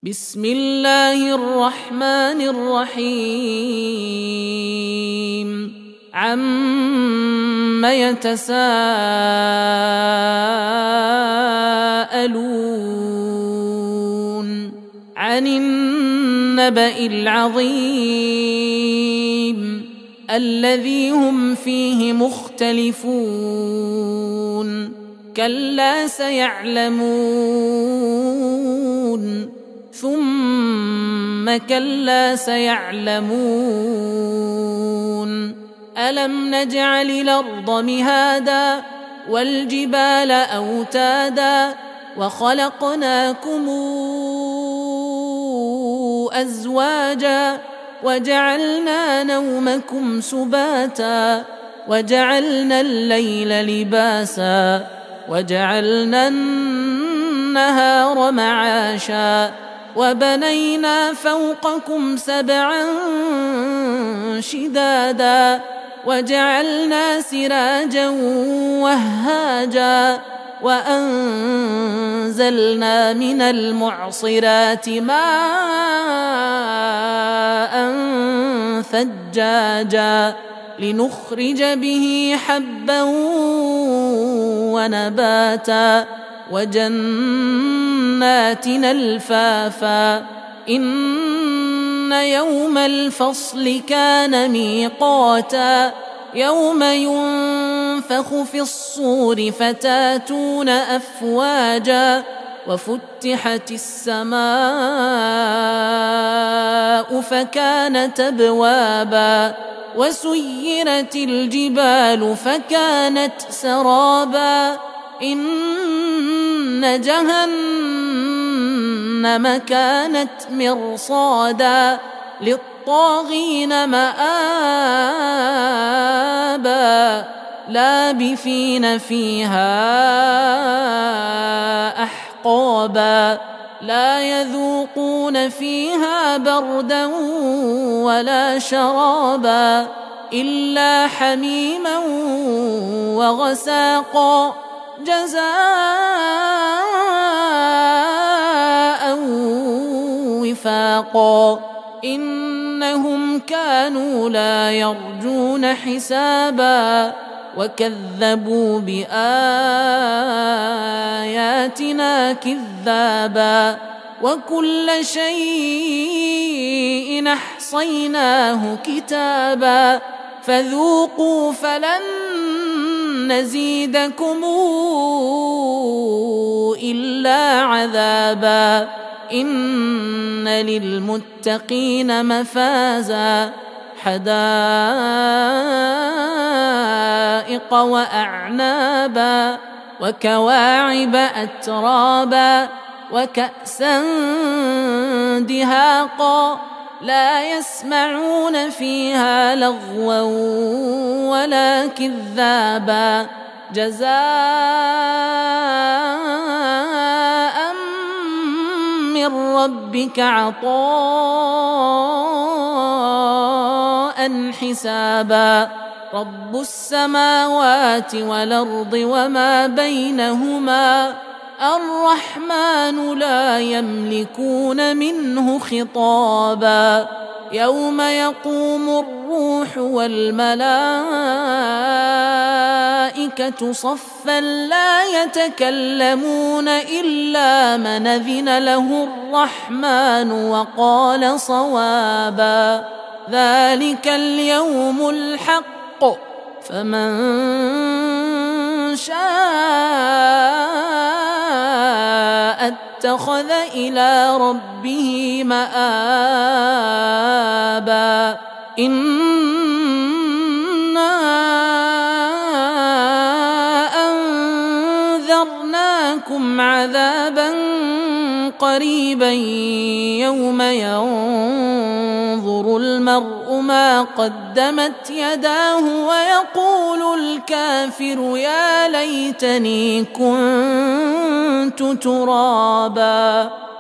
بسم الله الرحمن الرحيم عم يتساءلون عن النبأ العظيم الذي هم فيه مختلفون كلا سيعلمون ثم كلا سيعلمون ألم نجعل الأرض مهادا والجبال أوتادا وخلقناكم أزواجا وجعلنا نومكم سباتا وجعلنا الليل لباسا وجعلنا النهار معاشا وبنينا فوقكم سبعا شدادا وجعلنا سراجا وهاجا وأنزلنا من المعصرات ماء ثجاجا لنخرج به حبا ونباتا وجنات ألفافا إن يوم الفصل كان ميقاتا يوم ينفخ في الصور فتاتون أفواجا وفتحت السماء فكانت أبوابا وسيرت الجبال فكانت سرابا إن جهنم كانت مرصادا للطاغين مآبا لابثين فيها أحقابا لا يذوقون فيها بردا ولا شرابا إلا حميما وغساقا جزاء وفاقا إنهم كانوا لا يرجون حسابا وكذبوا بآياتنا كذابا وكل شيء أحصيناه كتابا فذوقوا فلن نزيدكم إلا عذابا إن للمتقين مفازا حدائق وأعنابا وكواعب أترابا وكأسا دهاقا لا يسمعون فيها لغوا ولا كذابا جزاء من ربك عطاء حسابا رب السماوات والأرض وما بينهما الرحمن لا يملكون منه خطابا يوم يقوم الروح والملائكة صفا لا يتكلمون إلا من أذن له الرحمن وقال صوابا ذلك اليوم الحق فمن شاء اتخذ إلى ربه مآبا إنا أنذرناكم عذابا قريبا يوم ينظر المرء ما قدمت يداه ويقول الكافر يا ليتني كنت ترابا.